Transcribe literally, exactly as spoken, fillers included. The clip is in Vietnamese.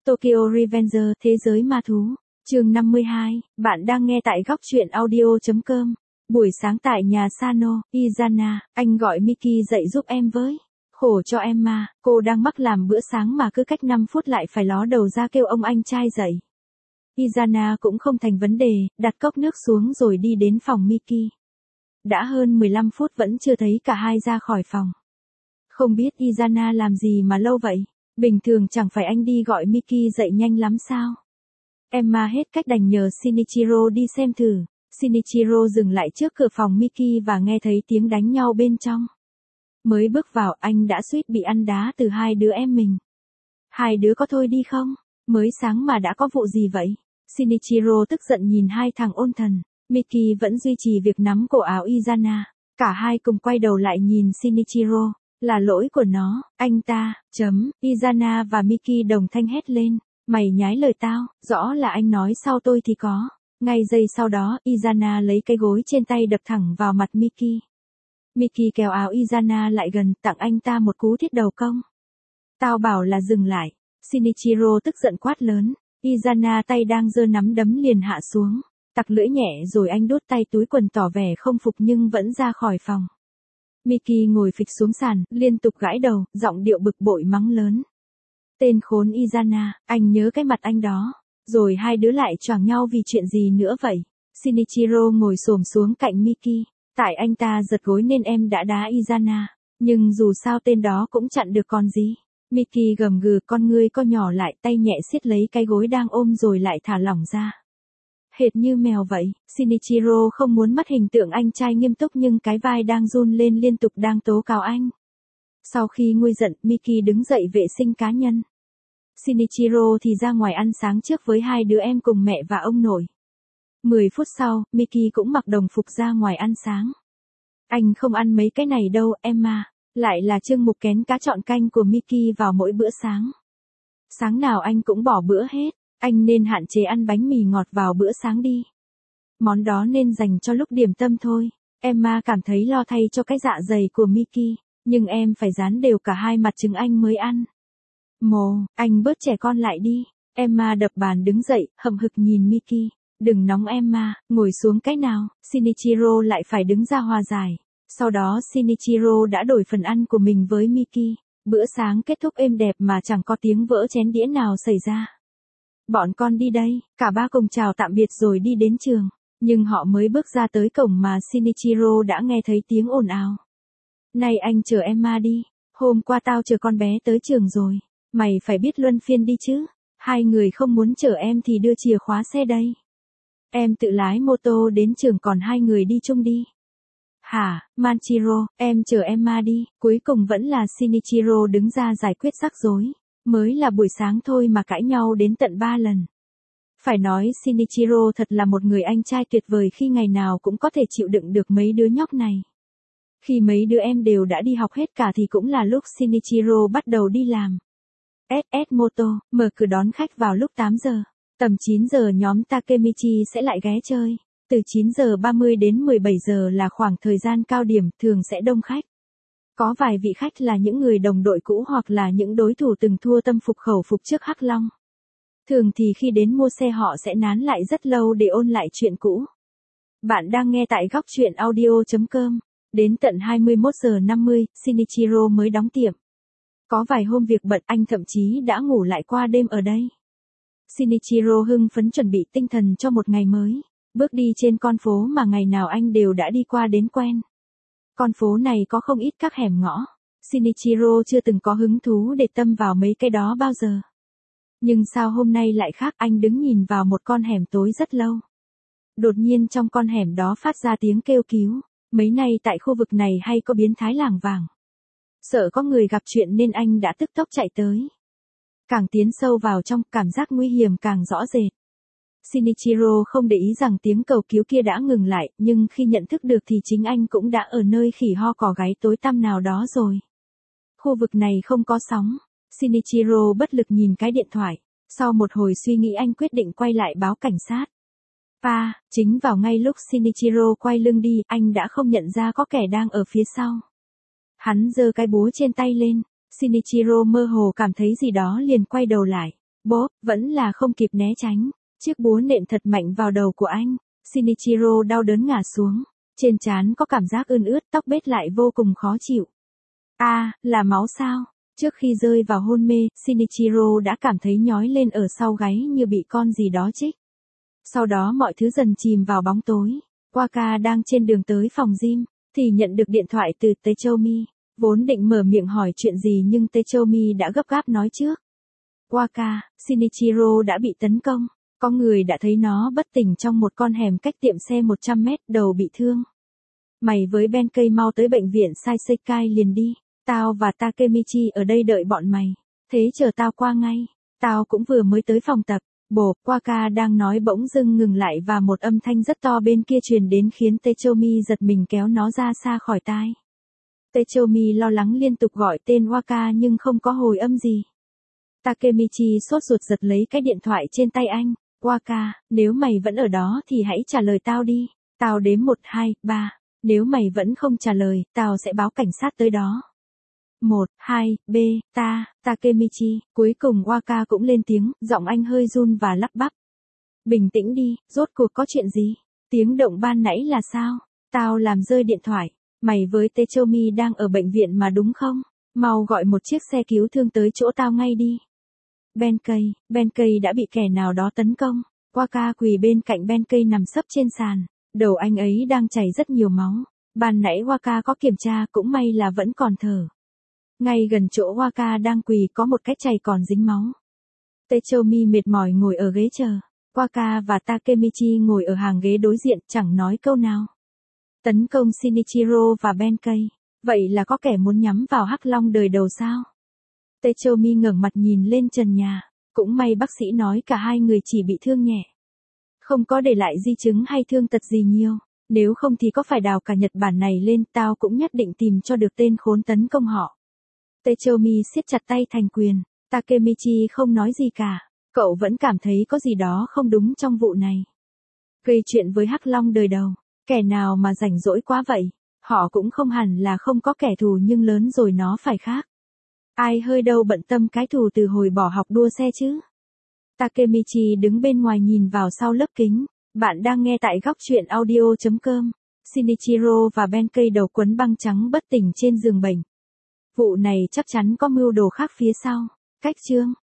Tokyo Revenger, Thế giới ma thú, chương năm mươi hai, bạn đang nghe tại góc truyện audio chấm com. Buổi sáng tại nhà Sano, Izana, anh gọi Miki dậy giúp em với. Khổ cho em mà, cô đang mắc làm bữa sáng mà cứ cách năm phút lại phải ló đầu ra kêu ông anh trai dậy. Izana cũng không thành vấn đề, đặt cốc nước xuống rồi đi đến phòng Miki. Đã hơn mười lăm phút vẫn chưa thấy cả hai ra khỏi phòng. Không biết Izana làm gì mà lâu vậy, bình thường chẳng phải anh đi gọi Miki dậy nhanh lắm sao? Emma hết cách đành nhờ Shinichiro đi xem thử. Shinichiro dừng lại trước cửa phòng Miki và nghe thấy tiếng đánh nhau bên trong. Mới bước vào anh đã suýt bị ăn đá từ hai đứa em mình. Hai đứa có thôi đi không? Mới sáng mà đã có vụ gì vậy? Shinichiro tức giận nhìn hai thằng ôn thần. Miki vẫn duy trì việc nắm cổ áo Izana. Cả hai cùng quay đầu lại nhìn Shinichiro. Là lỗi của nó, anh ta, chấm, Izana và Miki đồng thanh hét lên. Mày nhái lời tao, rõ là anh nói sau tôi thì có. Ngay giây sau đó, Izana lấy cái gối trên tay đập thẳng vào mặt Miki. Miki kéo áo Izana lại gần, tặng anh ta một cú thiết đầu công. Tao bảo là dừng lại. Shinichiro tức giận quát lớn. Izana tay đang giơ nắm đấm liền hạ xuống. Tặc lưỡi nhẹ rồi anh đút tay túi quần tỏ vẻ không phục nhưng vẫn ra khỏi phòng. Miki ngồi phịch xuống sàn, liên tục gãi đầu, giọng điệu bực bội mắng lớn. Tên khốn Izana, anh nhớ cái mặt anh đó. Rồi hai đứa lại choảng nhau vì chuyện gì nữa vậy? Shinichiro ngồi xổm xuống cạnh Miki. Tại anh ta giật gối nên em đã đá Izana. Nhưng dù sao tên đó cũng chặn được còn gì. Miki gầm gừ, con ngươi co nhỏ lại, tay nhẹ siết lấy cái gối đang ôm rồi lại thả lỏng ra. Hệt như mèo vậy, Shinichiro không muốn mất hình tượng anh trai nghiêm túc nhưng cái vai đang run lên liên tục đang tố cáo anh. Sau khi nguôi giận, Miki đứng dậy vệ sinh cá nhân. Shinichiro thì ra ngoài ăn sáng trước với hai đứa em cùng mẹ và ông nội. mười phút sau, Miki cũng mặc đồng phục ra ngoài ăn sáng. Anh không ăn mấy cái này đâu, Emma. Lại là chương mục kén cá chọn canh của Miki vào mỗi bữa sáng. Sáng nào anh cũng bỏ bữa hết. Anh nên hạn chế ăn bánh mì ngọt vào bữa sáng đi. Món đó nên dành cho lúc điểm tâm thôi. Emma cảm thấy lo thay cho cái dạ dày của Miki. Nhưng em phải dán đều cả hai mặt trứng anh mới ăn. Mồ, anh bớt trẻ con lại đi. Emma đập bàn đứng dậy, hậm hực nhìn Miki. Đừng nóng Emma, ngồi xuống cái nào. Shinichiro lại phải đứng ra hòa giải. Sau đó Shinichiro đã đổi phần ăn của mình với Miki. Bữa sáng kết thúc êm đẹp mà chẳng có tiếng vỡ chén đĩa nào xảy ra. Bọn con đi đây, cả ba cùng chào tạm biệt rồi đi đến trường. Nhưng họ mới bước ra tới cổng mà Shinichiro đã nghe thấy tiếng ồn ào. Này anh chờ Emma đi, hôm qua tao chờ con bé tới trường rồi. Mày phải biết luân phiên đi chứ, hai người không muốn chở em thì đưa chìa khóa xe đây. Em tự lái mô tô đến trường còn hai người đi chung đi. Hả, Manchiro, em chờ Emma đi, cuối cùng vẫn là Shinichiro đứng ra giải quyết rắc rối. Mới là buổi sáng thôi mà cãi nhau đến tận ba lần. Phải nói Shinichiro thật là một người anh trai tuyệt vời khi ngày nào cũng có thể chịu đựng được mấy đứa nhóc này. Khi mấy đứa em đều đã đi học hết cả thì cũng là lúc Shinichiro bắt đầu đi làm. ét ét Moto, mở cửa đón khách vào lúc tám giờ. Tầm chín giờ nhóm Takemichi sẽ lại ghé chơi. Từ chín giờ ba mươi đến mười bảy giờ là khoảng thời gian cao điểm, thường sẽ đông khách. Có vài vị khách là những người đồng đội cũ hoặc là những đối thủ từng thua tâm phục khẩu phục trước Hắc Long. Thường thì khi đến mua xe họ sẽ nán lại rất lâu để ôn lại chuyện cũ. Bạn đang nghe tại góc truyện audio chấm com. Đến tận hai mươi mốt giờ năm mươi, Shinichiro mới đóng tiệm. Có vài hôm việc bận anh thậm chí đã ngủ lại qua đêm ở đây. Shinichiro hưng phấn chuẩn bị tinh thần cho một ngày mới. Bước đi trên con phố mà ngày nào anh đều đã đi qua đến quen. Con phố này có không ít các hẻm ngõ. Shinichiro chưa từng có hứng thú để tâm vào mấy cái đó bao giờ. Nhưng sao hôm nay lại khác, anh đứng nhìn vào một con hẻm tối rất lâu. Đột nhiên trong con hẻm đó phát ra tiếng kêu cứu. Mấy nay tại khu vực này hay có biến thái lảng vảng. Sợ có người gặp chuyện nên anh đã tức tốc chạy tới. Càng tiến sâu vào trong, cảm giác nguy hiểm càng rõ rệt. Shinichiro không để ý rằng tiếng cầu cứu kia đã ngừng lại, nhưng khi nhận thức được thì chính anh cũng đã ở nơi khỉ ho cò gáy tối tăm nào đó rồi. Khu vực này không có sóng. Shinichiro bất lực nhìn cái điện thoại. Sau một hồi suy nghĩ anh quyết định quay lại báo cảnh sát. Pa, chính vào ngay lúc Shinichiro quay lưng đi, anh đã không nhận ra có kẻ đang ở phía sau. Hắn giơ cái búa trên tay lên. Shinichiro mơ hồ cảm thấy gì đó liền quay đầu lại. Bốp, vẫn là không kịp né tránh. Chiếc búa nện thật mạnh vào đầu của anh. Shinichiro đau đớn ngã xuống. Trên trán có cảm giác ươn ướt, tóc bết lại vô cùng khó chịu. A, à, là máu sao? Trước khi rơi vào hôn mê, Shinichiro đã cảm thấy nhói lên ở sau gáy như bị con gì đó chích. Sau đó mọi thứ dần chìm vào bóng tối. Waka đang trên đường tới phòng gym, thì nhận được điện thoại từ Techomi. Vốn định mở miệng hỏi chuyện gì nhưng Techomi đã gấp gáp nói trước. Waka, Shinichiro đã bị tấn công. Có người đã thấy nó bất tỉnh trong một con hẻm cách tiệm xe một trăm mét, đầu bị thương. Mày với Benkei mau tới bệnh viện Saisekai liền đi. Tao và Takemichi ở đây đợi bọn mày. Thế chờ tao qua ngay. Tao cũng vừa mới tới phòng tập. Bồ, Waka đang nói bỗng dưng ngừng lại và một âm thanh rất to bên kia truyền đến khiến Techomi giật mình kéo nó ra xa khỏi tai. Techomi lo lắng liên tục gọi tên Waka nhưng không có hồi âm gì. Takemichi sốt ruột giật lấy cái điện thoại trên tay anh. Waka, nếu mày vẫn ở đó thì hãy trả lời tao đi. Tao đếm một, hai, ba. Nếu mày vẫn không trả lời, tao sẽ báo cảnh sát tới đó. Một, hai, b, ta, Takemichi. Cuối cùng Waka cũng lên tiếng, giọng anh hơi run và lắp bắp. Bình tĩnh đi, rốt cuộc có chuyện gì? Tiếng động ban nãy là sao? Tao làm rơi điện thoại. Mày với Techomi đang ở bệnh viện mà đúng không? Mau gọi một chiếc xe cứu thương tới chỗ tao ngay đi. Benkei, Benkei đã bị kẻ nào đó tấn công. Waka quỳ bên cạnh Benkei nằm sấp trên sàn. Đầu anh ấy đang chảy rất nhiều máu. Ban nãy Waka có kiểm tra cũng may là vẫn còn thở. Ngay gần chỗ Waka đang quỳ có một cái chày còn dính máu. Techomi mệt mỏi ngồi ở ghế chờ. Waka và Takemichi ngồi ở hàng ghế đối diện chẳng nói câu nào. Tấn công Shinichiro và Benkei. Vậy là có kẻ muốn nhắm vào Hắc Long đời đầu sao? Techomi ngẩng mặt nhìn lên trần nhà. Cũng may bác sĩ nói cả hai người chỉ bị thương nhẹ. Không có để lại di chứng hay thương tật gì nhiều. Nếu không thì có phải đào cả Nhật Bản này lên, tao cũng nhất định tìm cho được tên khốn tấn công họ. Techomi siết chặt tay thành quyền. Takemichi không nói gì cả. Cậu vẫn cảm thấy có gì đó không đúng trong vụ này. Gây chuyện với Hắc Long đời đầu. Kẻ nào mà rảnh rỗi quá vậy? Họ cũng không hẳn là không có kẻ thù nhưng lớn rồi nó phải khác. Ai hơi đâu bận tâm cái thù từ hồi bỏ học đua xe chứ? Takemichi đứng bên ngoài nhìn vào sau lớp kính. Bạn đang nghe tại góc truyện audio chấm com. Shinichiro và Benkei đầu quấn băng trắng bất tỉnh trên giường bệnh. Vụ này chắc chắn có mưu đồ khác phía sau. Cách chương